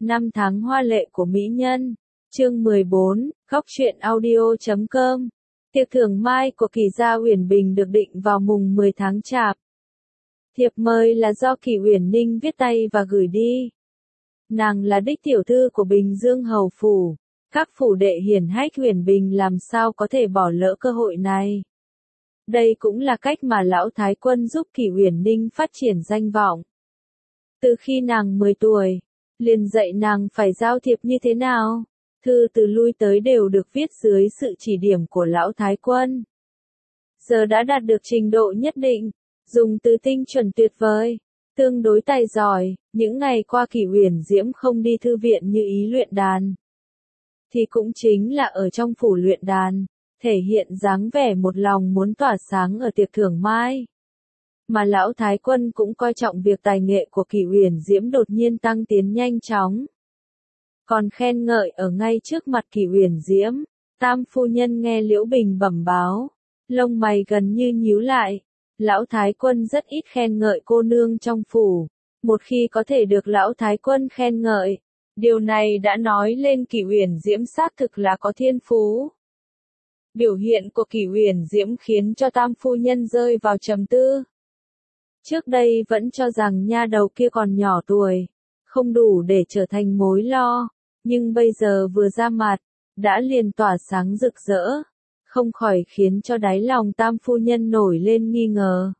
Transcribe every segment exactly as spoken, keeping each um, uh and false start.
Năm tháng hoa lệ của mỹ nhân. Chương mười bốn, Góc truyện audio chấm com. Tiệc thưởng mai của Kỳ gia Uyển Bình được định vào mùng mười tháng Chạp. Thiệp mời là do Kỳ Uyển Ninh viết tay và gửi đi. Nàng là đích tiểu thư của Bình Dương hầu phủ, các phủ đệ hiển hách Uyển Bình làm sao có thể bỏ lỡ cơ hội này. Đây cũng là cách mà lão thái quân giúp Kỳ Uyển Ninh phát triển danh vọng. Từ khi nàng mười tuổi, liền dạy nàng phải giao thiệp như thế nào. Thư từ lui tới đều được viết dưới sự chỉ điểm của lão thái quân. Giờ đã đạt được trình độ nhất định, dùng từ tinh chuẩn tuyệt vời, tương đối tài giỏi. Những ngày qua Kỳ Uyển Diễm không đi thư viện như ý luyện đàn, thì cũng chính là ở trong phủ luyện đàn, thể hiện dáng vẻ một lòng muốn tỏa sáng ở tiệc thưởng mai. Mà lão thái quân cũng coi trọng việc tài nghệ của Kỳ Uyển Diễm đột nhiên tăng tiến nhanh chóng. Còn khen ngợi ở ngay trước mặt Kỳ Uyển Diễm. Tam phu nhân nghe Liễu Bình bẩm báo, lông mày gần như nhíu lại. Lão thái quân rất ít khen ngợi cô nương trong phủ. Một khi có thể được lão thái quân khen ngợi, điều này đã nói lên Kỳ Uyển Diễm xác thực là có thiên phú. Biểu hiện của Kỳ Uyển Diễm khiến cho tam phu nhân rơi vào trầm tư. Trước đây vẫn cho rằng nha đầu kia còn nhỏ tuổi, không đủ để trở thành mối lo, nhưng bây giờ vừa ra mặt, đã liền tỏa sáng rực rỡ, không khỏi khiến cho đáy lòng tam phu nhân nổi lên nghi ngờ.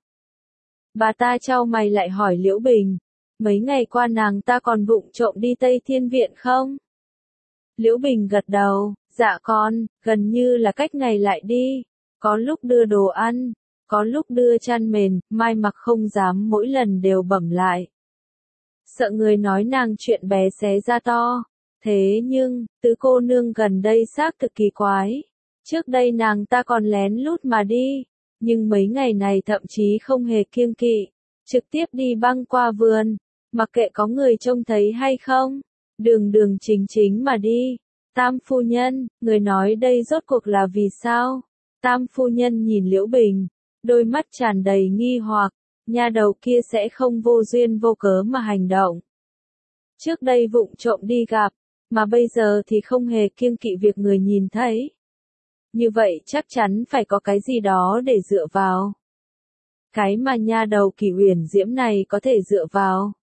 Bà ta chau mày lại hỏi Liễu Bình, mấy ngày qua nàng ta còn vụng trộm đi Tây Thiên Viện không? Liễu Bình gật đầu, dạ con, gần như là cách ngày lại đi, có lúc đưa đồ ăn, có lúc đưa chăn mền, mai mặc không dám mỗi lần đều bẩm lại. Sợ người nói nàng chuyện bé xé ra to. Thế nhưng, tứ cô nương gần đây xác thực kỳ quái. Trước đây nàng ta còn lén lút mà đi, nhưng mấy ngày này thậm chí không hề kiêng kỵ, trực tiếp đi băng qua vườn, mặc kệ có người trông thấy hay không, đường đường chính chính mà đi. Tam phu nhân, người nói đây rốt cuộc là vì sao? Tam phu nhân nhìn Liễu Bình, đôi mắt tràn đầy nghi hoặc, nha đầu kia sẽ không vô duyên vô cớ mà hành động. Trước đây vụng trộm đi gặp, mà bây giờ thì không hề kiêng kỵ việc người nhìn thấy. Như vậy chắc chắn phải có cái gì đó để dựa vào. Cái mà nha đầu Kỳ Uyển Diễm này có thể dựa vào,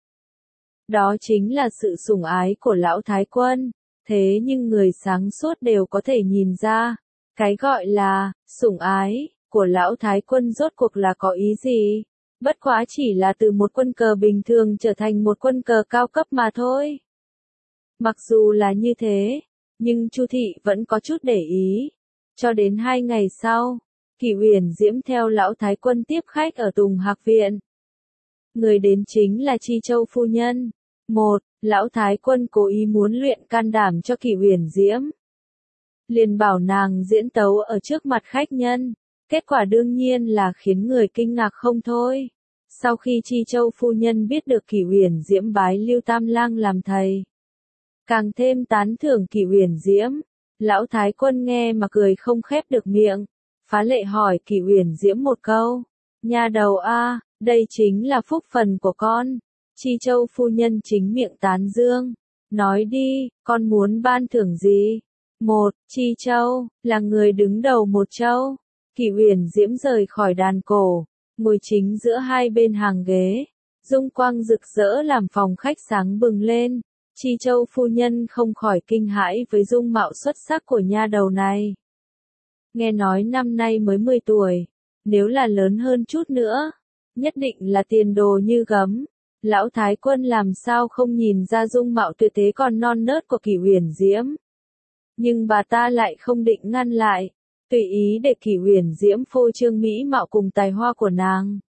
đó chính là sự sủng ái của lão thái quân. Thế nhưng người sáng suốt đều có thể nhìn ra, cái gọi là sủng ái của lão thái quân rốt cuộc là có ý gì? Bất quá chỉ là từ một quân cờ bình thường trở thành một quân cờ cao cấp mà thôi. Mặc dù là như thế, nhưng Chu thị vẫn có chút để ý. Cho đến hai ngày sau, Kỳ Uyển Diễm theo lão thái quân tiếp khách ở Tùng Hạc Viện. Người đến chính là Chi Châu phu nhân. Một, lão thái quân cố ý muốn luyện can đảm cho Kỳ Uyển Diễm, liền bảo nàng diễn tấu ở trước mặt khách nhân. Kết quả đương nhiên là khiến người kinh ngạc không thôi. Sau khi Chi Châu phu nhân biết được Kỳ Uyển Diễm bái Lưu Tam Lang làm thầy, càng thêm tán thưởng Kỳ Uyển Diễm. Lão thái quân nghe mà cười không khép được miệng, phá lệ hỏi Kỳ Uyển Diễm một câu, nha đầu a, đây chính là phúc phần của con. Chi Châu phu nhân chính miệng tán dương, nói đi, con muốn ban thưởng gì? Một, Chi Châu là người đứng đầu một châu. Kỳ Uyển Diễm rời khỏi đàn cổ, ngồi chính giữa hai bên hàng ghế, dung quang rực rỡ làm phòng khách sáng bừng lên. Chi Châu phu nhân không khỏi kinh hãi với dung mạo xuất sắc của nha đầu này. Nghe nói năm nay mới mười tuổi, nếu là lớn hơn chút nữa, nhất định là tiền đồ như gấm. Lão thái quân làm sao không nhìn ra dung mạo tuyệt thế còn non nớt của Kỳ Uyển Diễm. Nhưng bà ta lại không định ngăn lại, tùy ý để Kỳ Uyển Diễm phô trương mỹ mạo cùng tài hoa của nàng.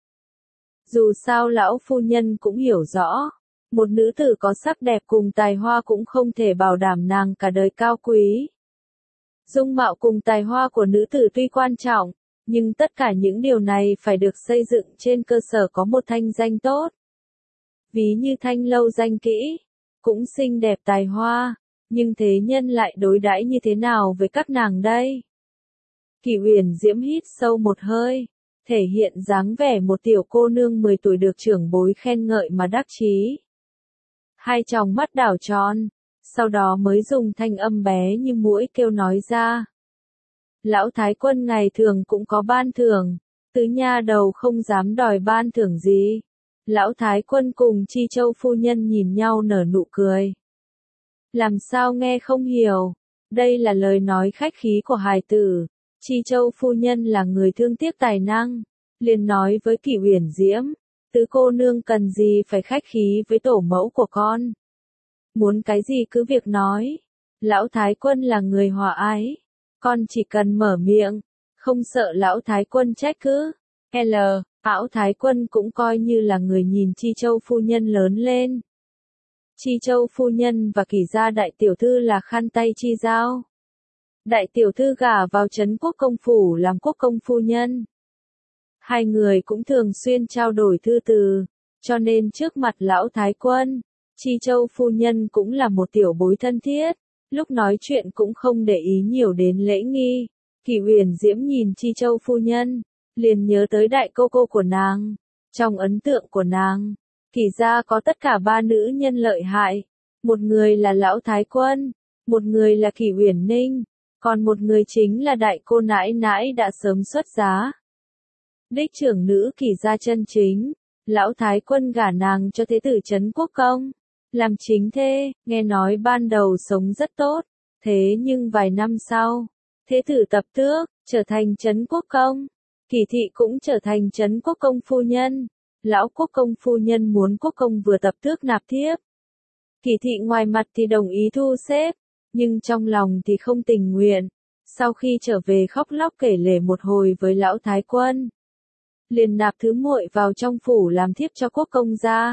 Dù sao lão phu nhân cũng hiểu rõ, một nữ tử có sắc đẹp cùng tài hoa cũng không thể bảo đảm nàng cả đời cao quý. Dung mạo cùng tài hoa của nữ tử tuy quan trọng, nhưng tất cả những điều này phải được xây dựng trên cơ sở có một thanh danh tốt. Ví như thanh lâu danh kỹ, cũng xinh đẹp tài hoa, nhưng thế nhân lại đối đãi như thế nào với các nàng đây? Kỳ Uyển Diễm hít sâu một hơi, thể hiện dáng vẻ một tiểu cô nương mười tuổi được trưởng bối khen ngợi mà đắc chí. Hai tròng mắt đảo tròn, sau đó mới dùng thanh âm bé như muỗi kêu nói ra. Lão Thái Quân ngày thường cũng có ban thưởng, tứ nha đầu không dám đòi ban thưởng gì. Lão Thái Quân cùng Chi Châu phu nhân nhìn nhau nở nụ cười. Làm sao nghe không hiểu, đây là lời nói khách khí của hài tử. Chi Châu phu nhân là người thương tiếc tài năng, liền nói với Kỷ Uyển Diễm, tứ cô nương cần gì phải khách khí với tổ mẫu của con. Muốn cái gì cứ việc nói, Lão Thái Quân là người hòa ái, con chỉ cần mở miệng, không sợ Lão Thái Quân trách cứ. L, Lão Thái Quân cũng coi như là người nhìn Chi Châu phu nhân lớn lên. Chi Châu phu nhân và Kỷ gia đại tiểu thư là khăn tay chi giao. Đại tiểu thư gả vào trấn quốc công phủ làm quốc công phu nhân. Hai người cũng thường xuyên trao đổi thư từ, cho nên trước mặt Lão Thái Quân, Chi Châu phu nhân cũng là một tiểu bối thân thiết, lúc nói chuyện cũng không để ý nhiều đến lễ nghi. Kỷ Uyển Diễm nhìn Chi Châu phu nhân, liền nhớ tới đại cô cô của nàng. Trong ấn tượng của nàng, Kỷ gia có tất cả ba nữ nhân lợi hại, một người là Lão Thái Quân, một người là Kỷ Uyển Ninh, còn một người chính là đại cô nãi nãi đã sớm xuất giá. Đích trưởng nữ Kỷ gia chân chính, Lão Thái Quân gả nàng cho thế tử trấn quốc công, làm chính thê, nghe nói ban đầu sống rất tốt, thế nhưng vài năm sau, thế tử tập tước, trở thành trấn quốc công, Kỷ thị cũng trở thành trấn quốc công phu nhân. Lão quốc công phu nhân muốn quốc công vừa tập tước nạp thiếp. Kỷ thị ngoài mặt thì đồng ý thu xếp, nhưng trong lòng thì không tình nguyện. Sau khi trở về khóc lóc kể lể một hồi với Lão Thái Quân, liền nạp thứ muội vào trong phủ làm thiếp cho quốc công gia.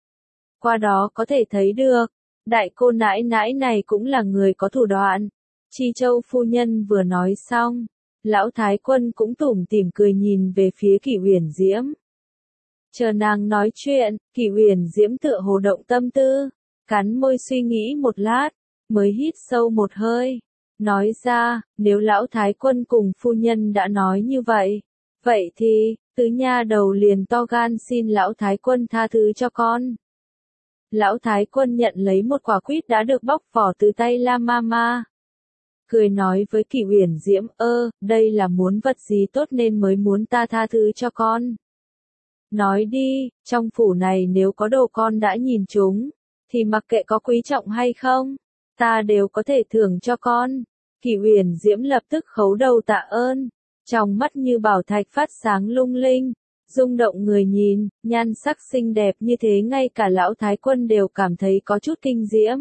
Qua đó có thể thấy được, đại cô nãi nãi này cũng là người có thủ đoạn. Chi Châu phu nhân vừa nói xong, Lão Thái Quân cũng tủm tỉm cười nhìn về phía Kỷ Uyển Diễm. Chờ nàng nói chuyện, Kỷ Uyển Diễm tựa hồ động tâm tư, cắn môi suy nghĩ một lát, mới hít sâu một hơi, nói ra, nếu Lão Thái Quân cùng phu nhân đã nói như vậy, vậy thì, tứ nha đầu liền to gan xin Lão Thái Quân tha thứ cho con. Lão Thái Quân nhận lấy một quả quýt đã được bóc vỏ từ tay La Mama. Cười nói với Kỷ Uyển Diễm, ơ, đây là muốn vật gì tốt nên mới muốn ta tha thứ cho con. Nói đi, trong phủ này nếu có đồ con đã nhìn chúng, thì mặc kệ có quý trọng hay không, ta đều có thể thưởng cho con. Kỷ Uyển Diễm lập tức khấu đầu tạ ơn, trong mắt như bảo thạch phát sáng lung linh, rung động người nhìn, nhan sắc xinh đẹp như thế ngay cả Lão Thái Quân đều cảm thấy có chút kinh diễm.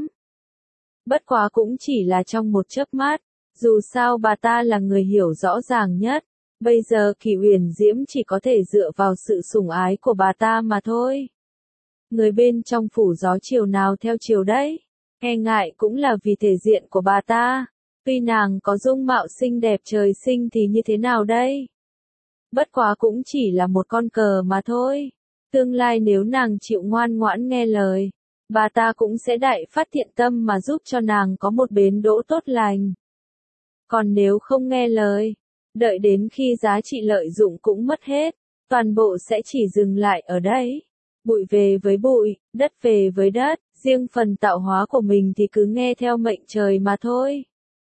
Bất quá cũng chỉ là trong một chớp mắt, dù sao bà ta là người hiểu rõ ràng nhất. Bây giờ Kỷ Uyển Diễm chỉ có thể dựa vào sự sủng ái của bà ta mà thôi. Người bên trong phủ gió chiều nào theo chiều đấy, e ngại cũng là vì thể diện của bà ta. Tuy nàng có dung mạo xinh đẹp trời sinh thì như thế nào đây? Bất quá cũng chỉ là một con cờ mà thôi. Tương lai nếu nàng chịu ngoan ngoãn nghe lời, bà ta cũng sẽ đại phát thiện tâm mà giúp cho nàng có một bến đỗ tốt lành. Còn nếu không nghe lời, đợi đến khi giá trị lợi dụng cũng mất hết, toàn bộ sẽ chỉ dừng lại ở đây. Bụi về với bụi, đất về với đất, riêng phần tạo hóa của mình thì cứ nghe theo mệnh trời mà thôi.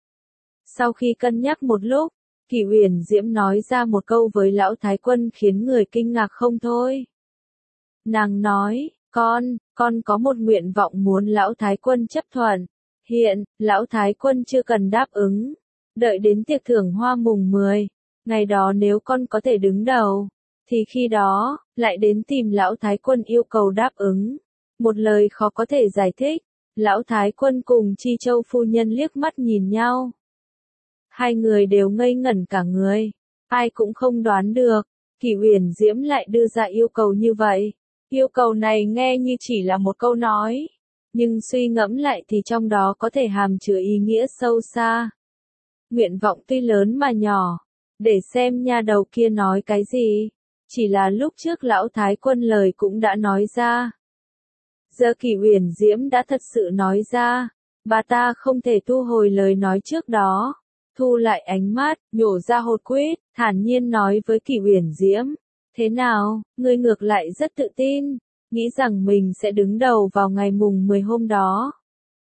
Sau khi cân nhắc một lúc, Kỷ Uyển Diễm nói ra một câu với Lão Thái Quân khiến người kinh ngạc không thôi. Nàng nói, con, con có một nguyện vọng muốn Lão Thái Quân chấp thuận. Hiện, Lão Thái Quân chưa cần đáp ứng. Đợi đến tiệc thưởng hoa mùng mười, ngày đó nếu con có thể đứng đầu, thì khi đó, lại đến tìm Lão Thái Quân yêu cầu đáp ứng. Một lời khó có thể giải thích, Lão Thái Quân cùng Chi Châu phu nhân liếc mắt nhìn nhau. Hai người đều ngây ngẩn cả người, ai cũng không đoán được, Kỷ Uyển Diễm lại đưa ra yêu cầu như vậy. Yêu cầu này nghe như chỉ là một câu nói, nhưng suy ngẫm lại thì trong đó có thể hàm chứa ý nghĩa sâu xa. Nguyện vọng tuy lớn mà nhỏ, để xem nha đầu kia nói cái gì. Chỉ là lúc trước Lão Thái Quân lời cũng đã nói ra. Giờ Kỷ Uyển Diễm đã thật sự nói ra, bà ta không thể thu hồi lời nói trước đó. Thu lại ánh mắt, nhổ ra hột quýt, thản nhiên nói với Kỷ Uyển Diễm. Thế nào, ngươi ngược lại rất tự tin, nghĩ rằng mình sẽ đứng đầu vào ngày mùng mười hôm đó.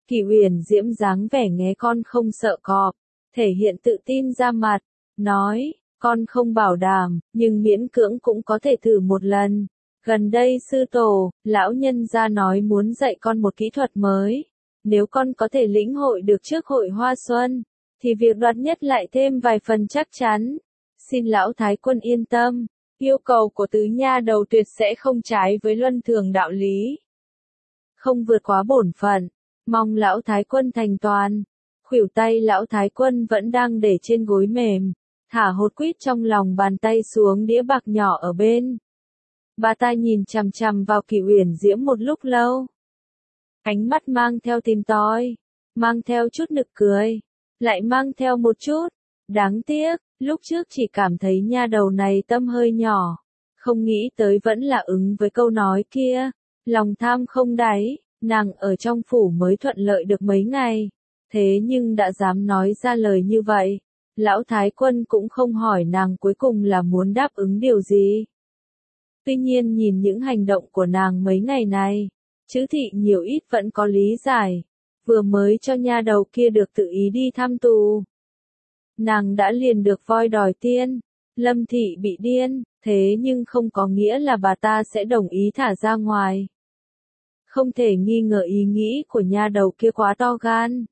Kỷ Uyển Diễm dáng vẻ nghe con không sợ cọp, thể hiện tự tin ra mặt, nói, con không bảo đảm, nhưng miễn cưỡng cũng có thể thử một lần. Gần đây sư tổ, lão nhân gia nói muốn dạy con một kỹ thuật mới. Nếu con có thể lĩnh hội được trước hội hoa xuân, thì việc đoạt nhất lại thêm vài phần chắc chắn. Xin lão thái quân yên tâm, yêu cầu của tứ nha đầu tuyệt sẽ không trái với luân thường đạo lý. Không vượt quá bổn phận, mong lão thái quân thành toàn. Khuỷu tay lão thái quân vẫn đang để trên gối mềm, thả hột quýt trong lòng bàn tay xuống đĩa bạc nhỏ ở bên. Bà ta nhìn chằm chằm vào Kỷ Uyển Diễm một lúc lâu. Ánh mắt mang theo tìm tòi, mang theo chút nực cười, lại mang theo một chút. Đáng tiếc, lúc trước chỉ cảm thấy nha đầu này tâm hơi nhỏ, không nghĩ tới vẫn là ứng với câu nói kia. Lòng tham không đáy, nàng ở trong phủ mới thuận lợi được mấy ngày, thế nhưng đã dám nói ra lời như vậy. Lão thái quân cũng không hỏi nàng cuối cùng là muốn đáp ứng điều gì. Tuy nhiên nhìn những hành động của nàng mấy ngày này, Chữ Thị nhiều ít vẫn có lý giải. Vừa mới cho nha đầu kia được tự ý đi thăm tù, nàng đã liền được voi đòi tiên. Lâm Thị bị điên, thế nhưng không có nghĩa là bà ta sẽ đồng ý thả ra ngoài. Không thể nghi ngờ ý nghĩ của nha đầu kia quá to gan,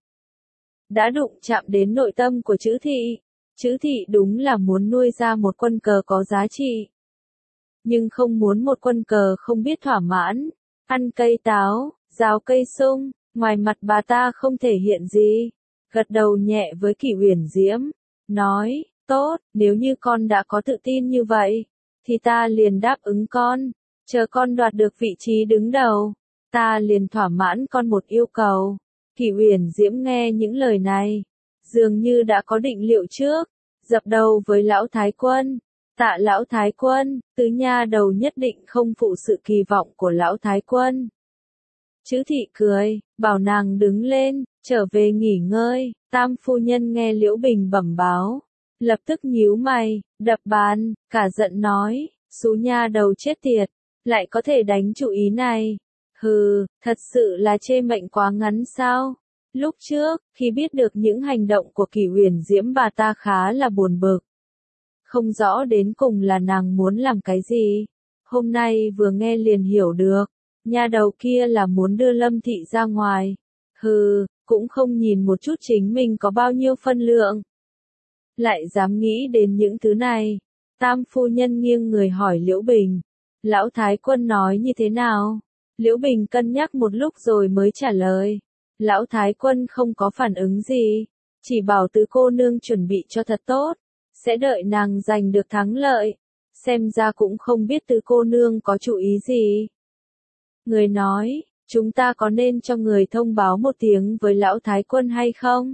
đã đụng chạm đến nội tâm của Chữ Thị. Chữ Thị đúng là muốn nuôi ra một quân cờ có giá trị, nhưng không muốn một quân cờ không biết thỏa mãn, ăn cây táo, rào cây sung. Ngoài mặt bà ta không thể hiện gì, gật đầu nhẹ với Kỷ Uyển Diễm, nói, tốt, nếu như con đã có tự tin như vậy, thì ta liền đáp ứng con, chờ con đoạt được vị trí đứng đầu, ta liền thỏa mãn con một yêu cầu. Kỷ Uyển Diễm nghe những lời này, dường như đã có định liệu trước, dập đầu với lão thái quân. Tạ lão thái quân, tứ nha đầu nhất định không phụ sự kỳ vọng của lão thái quân. Chữ Thị cười, bảo nàng đứng lên, trở về nghỉ ngơi. Tam phu nhân nghe Liễu Bình bẩm báo, lập tức nhíu mày, đập bàn, cả giận nói, số nha đầu chết tiệt, lại có thể đánh chủ ý này. Hừ, thật sự là chê mệnh quá ngắn sao? Lúc trước, khi biết được những hành động của Kỷ Uyển Diễm bà ta khá là buồn bực. Không rõ đến cùng là nàng muốn làm cái gì. Hôm nay vừa nghe liền hiểu được. Nha đầu kia là muốn đưa Lâm Thị ra ngoài. Hừ, cũng không nhìn một chút chính mình có bao nhiêu phân lượng. Lại dám nghĩ đến những thứ này. Tam phu nhân nghiêng người hỏi Liễu Bình. Lão thái quân nói như thế nào? Liễu Bình cân nhắc một lúc rồi mới trả lời. Lão thái quân không có phản ứng gì. Chỉ bảo tứ cô nương chuẩn bị cho thật tốt. Sẽ đợi nàng giành được thắng lợi. Xem ra cũng không biết tứ cô nương có chủ ý gì. Người nói, chúng ta có nên cho người thông báo một tiếng với lão thái quân hay không?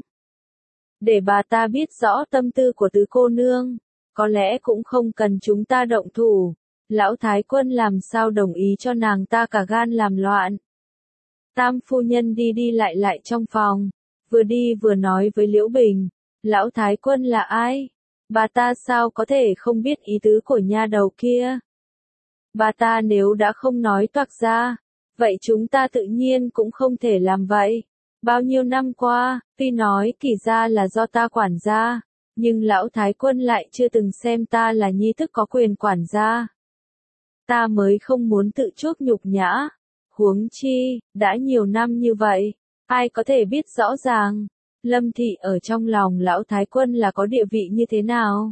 Để bà ta biết rõ tâm tư của tứ cô nương, có lẽ cũng không cần chúng ta động thủ. Lão thái quân làm sao đồng ý cho nàng ta cả gan làm loạn. Tam phu nhân đi đi lại lại trong phòng, vừa đi vừa nói với Liễu Bình, lão thái quân là ai? Bà ta sao có thể không biết ý tứ của nha đầu kia? Bà ta nếu đã không nói toạc ra, vậy chúng ta tự nhiên cũng không thể làm vậy. Bao nhiêu năm qua, tuy nói Kỷ gia là do ta quản gia, nhưng lão thái quân lại chưa từng xem ta là nhi thức có quyền quản gia. Ta mới không muốn tự chuốc nhục nhã. Huống chi, đã nhiều năm như vậy, ai có thể biết rõ ràng, Lâm Thị ở trong lòng lão thái quân là có địa vị như thế nào?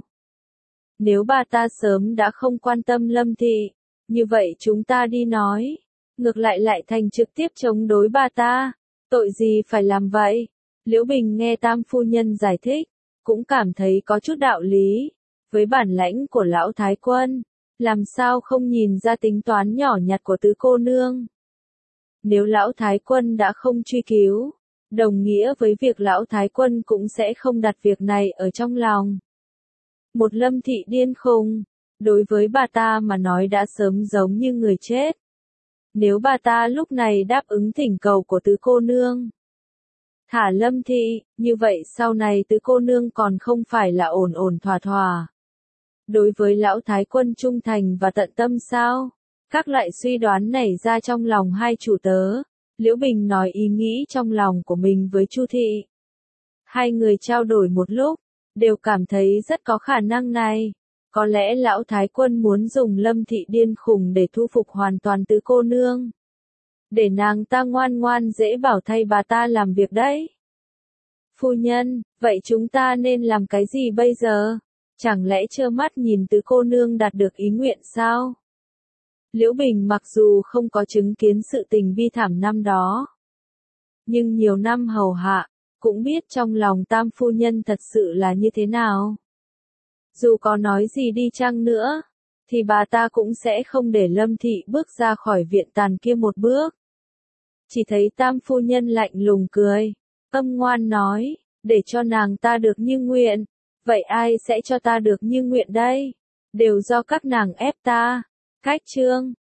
Nếu bà ta sớm đã không quan tâm Lâm Thị, như vậy chúng ta đi nói, ngược lại lại thành trực tiếp chống đối bà ta, tội gì phải làm vậy? Liễu Bình nghe Tam phu nhân giải thích, cũng cảm thấy có chút đạo lý, với bản lãnh của lão thái quân, làm sao không nhìn ra tính toán nhỏ nhặt của tứ cô nương. Nếu lão thái quân đã không truy cứu, đồng nghĩa với việc lão thái quân cũng sẽ không đặt việc này ở trong lòng. Một Lâm Thị điên khùng, đối với bà ta mà nói đã sớm giống như người chết. Nếu bà ta lúc này đáp ứng thỉnh cầu của tứ cô nương, thả Lâm Thị, như vậy sau này tứ cô nương còn không phải là ổn ổn thỏa thỏa. Đối với lão thái quân trung thành và tận tâm sao? Các loại suy đoán nảy ra trong lòng hai chủ tớ, Liễu Bình nói ý nghĩ trong lòng của mình với Chu Thị. Hai người trao đổi một lúc, đều cảm thấy rất có khả năng này. Có lẽ lão thái quân muốn dùng Lâm Thị điên khùng để thu phục hoàn toàn tứ cô nương. Để nàng ta ngoan ngoan dễ bảo thay bà ta làm việc đấy. Phu nhân, vậy chúng ta nên làm cái gì bây giờ? Chẳng lẽ trơ mắt nhìn tứ cô nương đạt được ý nguyện sao? Liễu Bình mặc dù không có chứng kiến sự tình bi thảm năm đó, nhưng nhiều năm hầu hạ, cũng biết trong lòng tam phu nhân thật sự là như thế nào. Dù có nói gì đi chăng nữa, thì bà ta cũng sẽ không để Lâm Thị bước ra khỏi viện tàn kia một bước. Chỉ thấy tam phu nhân lạnh lùng cười, âm ngoan nói, để cho nàng ta được như nguyện. Vậy ai sẽ cho ta được như nguyện đây? Đều do các nàng ép ta. Cách chương